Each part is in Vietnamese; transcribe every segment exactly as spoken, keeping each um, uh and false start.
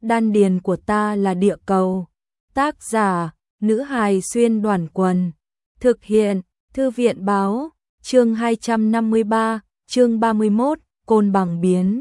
đan điền của ta là địa cầu. Tác giả, nữ hài xuyên đoàn quần. Thực hiện, thư viện báo, chương hai trăm năm mươi ba, chương ba mươi mốt, côn bằng biến.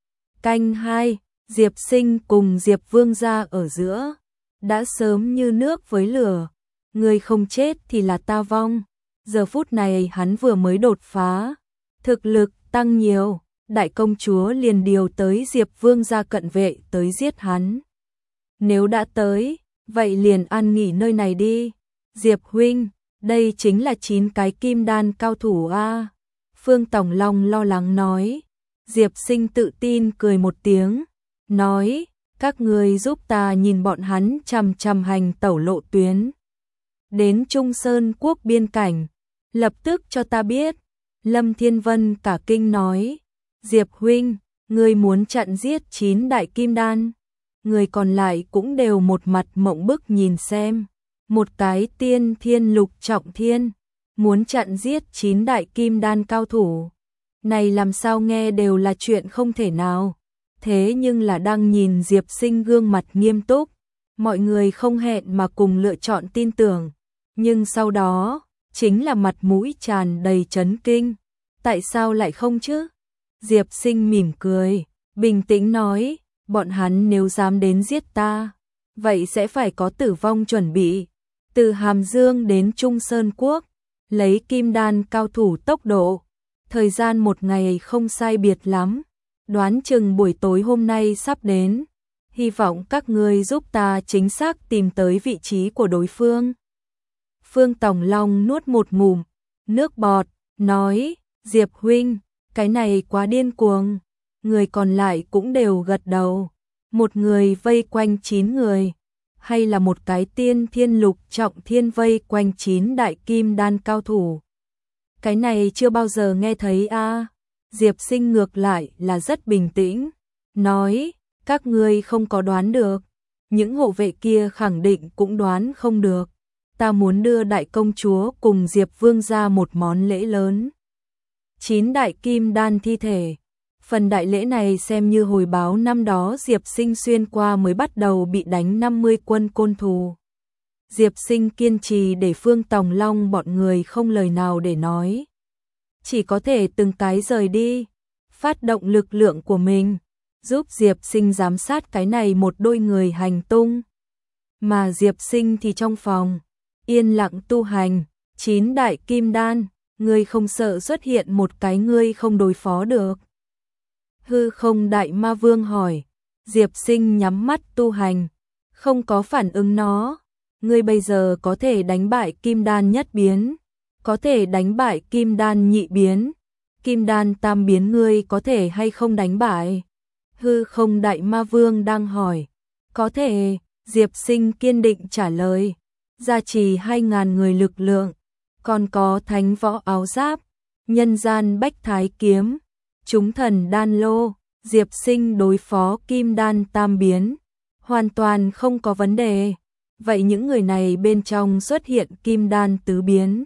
Canh hai, Diệp Sinh cùng Diệp Vương gia ở giữa. Đã sớm như nước với lửa. Người không chết thì là ta vong. Giờ phút này hắn vừa mới đột phá. Thực lực tăng nhiều. Đại công chúa liền điều tới Diệp Vương gia cận vệ tới giết hắn. Nếu đã tới, vậy liền ăn nghỉ nơi này đi. Diệp huynh, đây chính là chín cái kim đan cao thủ a. Phương Tổng Long lo lắng nói. Diệp Sinh tự tin cười một tiếng, nói, các ngươi giúp ta nhìn bọn hắn chằm chằm hành tẩu lộ tuyến. Đến Trung Sơn quốc biên cảnh, lập tức cho ta biết. Lâm Thiên Vân cả kinh nói, Diệp huynh, ngươi muốn chặn giết chín đại kim đan. Người còn lại cũng đều một mặt mộng bức nhìn xem. Một cái tiên thiên lục trọng thiên, muốn chặn giết chín đại kim đan cao thủ. Này làm sao nghe đều là chuyện không thể nào. Thế nhưng là đang nhìn Diệp Sinh gương mặt nghiêm túc. Mọi người không hẹn mà cùng lựa chọn tin tưởng. Nhưng sau đó, chính là mặt mũi tràn đầy chấn kinh. Tại sao lại không chứ? Diệp Sinh mỉm cười, bình tĩnh nói, bọn hắn nếu dám đến giết ta, vậy sẽ phải có tử vong chuẩn bị. Từ Hàm Dương đến Trung Sơn Quốc, lấy kim đan cao thủ tốc độ, thời gian một ngày không sai biệt lắm, đoán chừng buổi tối hôm nay sắp đến. Hy vọng các ngươi giúp ta chính xác tìm tới vị trí của đối phương. Phương Tổng Long nuốt một ngụm nước bọt, nói, Diệp huynh, cái này quá điên cuồng. Người còn lại cũng đều gật đầu. Một người vây quanh chín người, hay là một cái tiên thiên lục trọng thiên vây quanh chín đại kim đan cao thủ. Cái này chưa bao giờ nghe thấy a. À. Diệp Sinh ngược lại là rất bình tĩnh, nói, các ngươi không có đoán được, những hộ vệ kia khẳng định cũng đoán không được. Ta muốn đưa đại công chúa cùng Diệp Vương ra một món lễ lớn. Chín đại kim đan thi thể. Phần đại lễ này xem như hồi báo năm đó Diệp Sinh xuyên qua mới bắt đầu bị đánh năm mươi quân côn thù. Diệp Sinh kiên trì để Phương Tòng Long bọn người không lời nào để nói. Chỉ có thể từng cái rời đi, phát động lực lượng của mình, giúp Diệp Sinh giám sát cái này một đôi người hành tung. Mà Diệp Sinh thì trong phòng, yên lặng tu hành, chín đại kim đan, ngươi không sợ xuất hiện một cái ngươi không đối phó được. Hư Không Đại Ma Vương hỏi. Diệp Sinh nhắm mắt tu hành, không có phản ứng nó. Ngươi bây giờ có thể đánh bại kim đan nhất biến, có thể đánh bại kim đan nhị biến, kim đan tam biến ngươi có thể hay không đánh bại? Hư Không Đại Ma Vương đang hỏi. Có thể, Diệp Sinh kiên định trả lời. Gia trì hai ngàn người lực lượng, còn có thánh võ áo giáp, nhân gian bách thái kiếm, chúng thần đan lô, Diệp Sinh đối phó kim đan tam biến, hoàn toàn không có vấn đề. Vậy những người này bên trong xuất hiện kim đan tứ biến,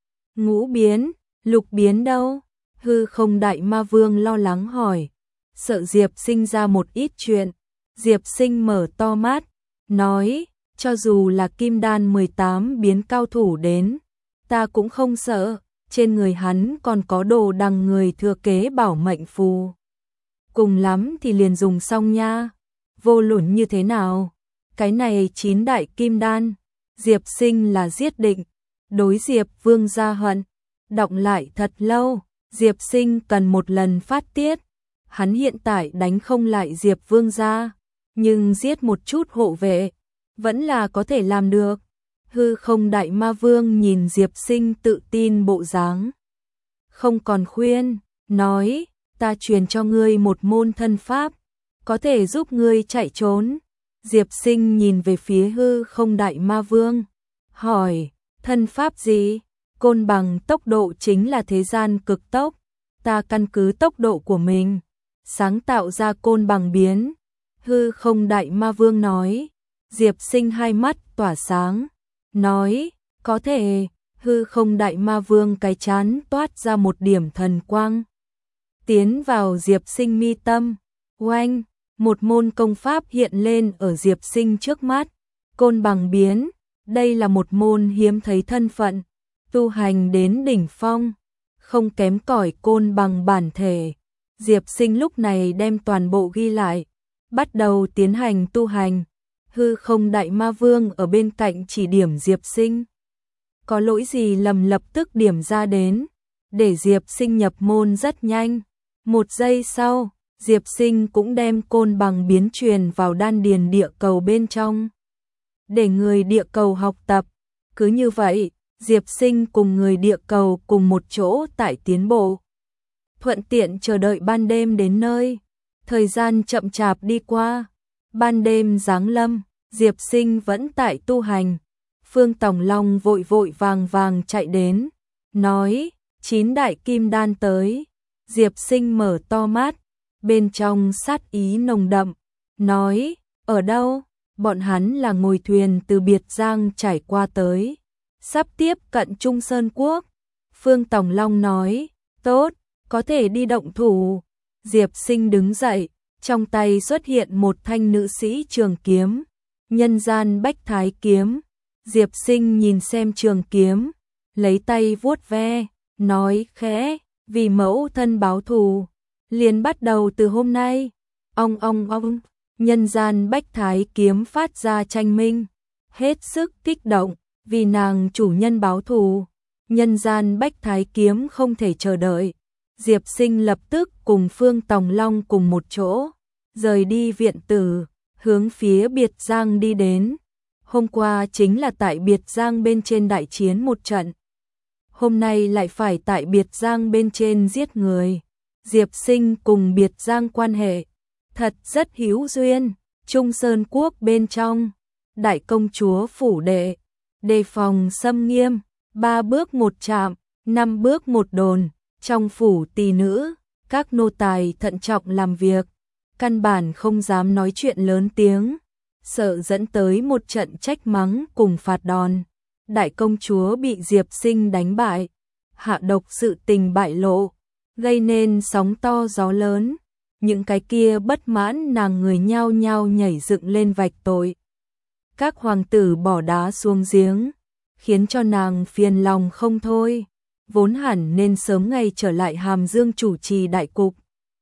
ngũ biến, lục biến đâu? Hư Không Đại Ma Vương lo lắng hỏi, sợ Diệp Sinh ra một ít chuyện. Diệp Sinh mở to mắt, nói, cho dù là kim đan mười tám biến cao thủ đến, ta cũng không sợ, trên người hắn còn có đồ đằng người thừa kế bảo mệnh phù. Cùng lắm thì liền dùng xong nha, vô luận như thế nào. Cái này chín đại kim đan, Diệp Sinh là giết định, đối Diệp Vương gia hận, đọng lại thật lâu, Diệp Sinh cần một lần phát tiết. Hắn hiện tại đánh không lại Diệp Vương gia, nhưng giết một chút hộ vệ, vẫn là có thể làm được. Hư Không Đại Ma Vương nhìn Diệp Sinh tự tin bộ dáng, không còn khuyên, nói, ta truyền cho ngươi một môn thân pháp, có thể giúp ngươi chạy trốn. Diệp Sinh nhìn về phía Hư Không Đại Ma Vương, hỏi, thân pháp gì? Côn bằng tốc độ chính là thế gian cực tốc, ta căn cứ tốc độ của mình, sáng tạo ra côn bằng biến. Hư Không Đại Ma Vương nói. Diệp Sinh hai mắt tỏa sáng, nói, có thể. Hư Không Đại Ma Vương cái chán toát ra một điểm thần quang, tiến vào Diệp Sinh mi tâm, oanh, một môn công pháp hiện lên ở Diệp Sinh trước mắt, côn bằng biến, đây là một môn hiếm thấy thân phận, tu hành đến đỉnh phong, không kém cỏi côn bằng bản thể. Diệp Sinh lúc này đem toàn bộ ghi lại, bắt đầu tiến hành tu hành. Hư Không Đại Ma Vương ở bên cạnh chỉ điểm Diệp Sinh. Có lỗi gì lầm lập tức điểm ra đến, để Diệp Sinh nhập môn rất nhanh. Một giây sau, Diệp Sinh cũng đem côn bằng biến truyền vào đan điền địa cầu bên trong, để người địa cầu học tập. Cứ như vậy, Diệp Sinh cùng người địa cầu cùng một chỗ tại tiến bộ. Thuận tiện chờ đợi ban đêm đến nơi. Thời gian chậm chạp đi qua. Ban đêm giáng lâm, Diệp Sinh vẫn tại tu hành. Phương Tòng Long vội vội vàng vàng chạy đến, nói, chín đại kim đan tới. Diệp Sinh mở to mắt, bên trong sát ý nồng đậm, nói, ở đâu? Bọn hắn là ngồi thuyền từ Biệt Giang trải qua tới, sắp tiếp cận Trung Sơn Quốc. Phương Tòng Long nói, tốt, có thể đi động thủ. Diệp Sinh đứng dậy, trong tay xuất hiện một thanh nữ sĩ trường kiếm, nhân gian bách thái kiếm. Diệp Sinh nhìn xem trường kiếm, lấy tay vuốt ve, nói khẽ, vì mẫu thân báo thù, liền bắt đầu từ hôm nay. Ong ong ong, nhân gian bách thái kiếm phát ra tranh minh, hết sức kích động, vì nàng chủ nhân báo thù. Nhân gian bách thái kiếm không thể chờ đợi. Diệp Sinh lập tức cùng Phương Tòng Long cùng một chỗ, rời đi viện tử, hướng phía Biệt Giang đi đến. Hôm qua chính là tại Biệt Giang bên trên đại chiến một trận, hôm nay lại phải tại Biệt Giang bên trên giết người. Diệp Sinh cùng Biệt Giang quan hệ thật rất hữu duyên. Trung Sơn Quốc bên trong, đại công chúa phủ đệ, đề phòng xâm nghiêm, ba bước một trạm, năm bước một đồn. Trong phủ tỳ nữ, các nô tài thận trọng làm việc, căn bản không dám nói chuyện lớn tiếng, sợ dẫn tới một trận trách mắng cùng phạt đòn. Đại công chúa bị Diệp Sinh đánh bại, hạ độc sự tình bại lộ, gây nên sóng to gió lớn. Những cái kia bất mãn nàng người nhao nhao nhảy dựng lên vạch tội. Các hoàng tử bỏ đá xuống giếng, khiến cho nàng phiền lòng không thôi. Vốn hẳn nên sớm ngày trở lại Hàm Dương chủ trì đại cục.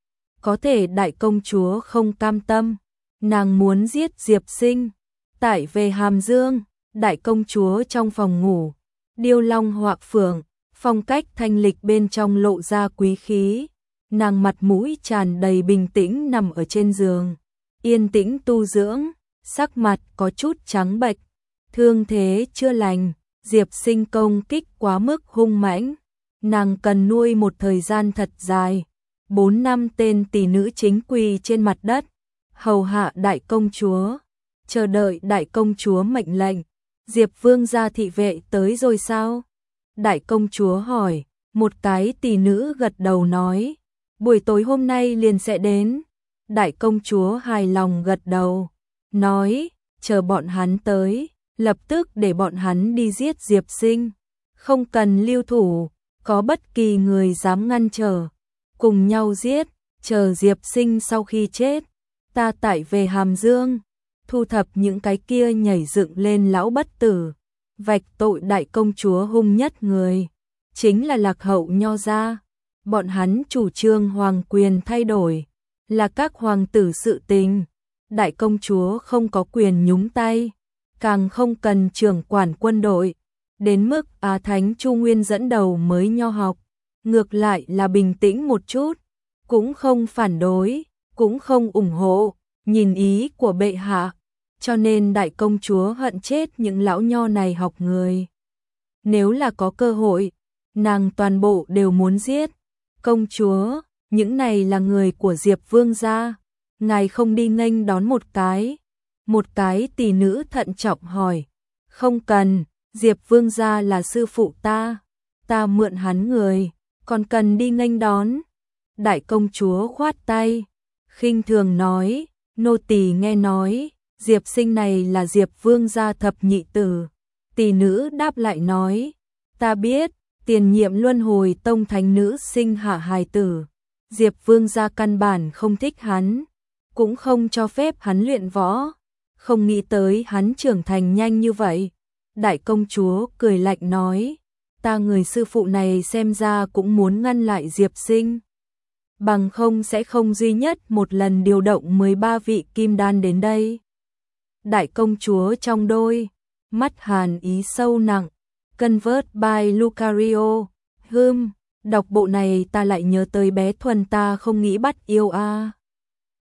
Có thể đại công chúa không cam tâm, nàng muốn giết Diệp Sinh. Tại về Hàm Dương, đại công chúa trong phòng ngủ, điêu long họa phượng, phong cách thanh lịch bên trong lộ ra quý khí. Nàng mặt mũi tràn đầy bình tĩnh nằm ở trên giường, yên tĩnh tu dưỡng, sắc mặt có chút trắng bệch, thương thế chưa lành. Diệp Sinh công kích quá mức hung mãnh, nàng cần nuôi một thời gian thật dài. Bốn năm tên tỷ nữ chính quỳ trên mặt đất, hầu hạ đại công chúa, chờ đợi đại công chúa mệnh lệnh. Diệp Vương gia thị vệ tới rồi sao? Đại công chúa hỏi. Một cái tỷ nữ gật đầu nói, buổi tối hôm nay liền sẽ đến. Đại công chúa hài lòng gật đầu, nói, chờ bọn hắn tới, lập tức để bọn hắn đi giết Diệp Sinh, không cần lưu thủ, có bất kỳ người dám ngăn trở, cùng nhau giết. Chờ Diệp Sinh sau khi chết, ta tại về Hàm Dương, thu thập những cái kia nhảy dựng lên lão bất tử, vạch tội đại công chúa hung nhất người, chính là Lạc Hậu Nho gia. Bọn hắn chủ trương hoàng quyền thay đổi, là các hoàng tử sự tình, đại công chúa không có quyền nhúng tay, càng không cần trưởng quản quân đội. Đến mức Á Thánh Chu Nguyên dẫn đầu mới nho học, ngược lại là bình tĩnh một chút, cũng không phản đối, cũng không ủng hộ, nhìn ý của bệ hạ, cho nên đại công chúa hận chết những lão nho này học người. Nếu là có cơ hội, nàng toàn bộ đều muốn giết. Công chúa, những này là người của Diệp Vương gia, ngài không đi nghênh đón một cái? Một cái tỷ nữ thận trọng hỏi. Không cần, Diệp Vương gia là sư phụ ta, ta mượn hắn người, còn cần đi nghênh đón? Đại công chúa khoát tay, khinh thường nói, nô tỳ nghe nói, Diệp Sinh này là Diệp Vương gia thập nhị tử. Tỷ nữ đáp lại nói, ta biết, tiền nhiệm luân hồi tông thánh nữ sinh hạ hài tử, Diệp Vương gia căn bản không thích hắn, cũng không cho phép hắn luyện võ. Không nghĩ tới hắn trưởng thành nhanh như vậy. Đại công chúa cười lạnh nói, ta người sư phụ này xem ra cũng muốn ngăn lại Diệp Sinh. Bằng không sẽ không duy nhất một lần điều động mười ba vị kim đan đến đây. Đại công chúa trong đôi mắt hàn ý sâu nặng, Convert by Lucario, hưm, đọc bộ này ta lại nhớ tới bé Thuần ta không nghĩ bắt yêu a.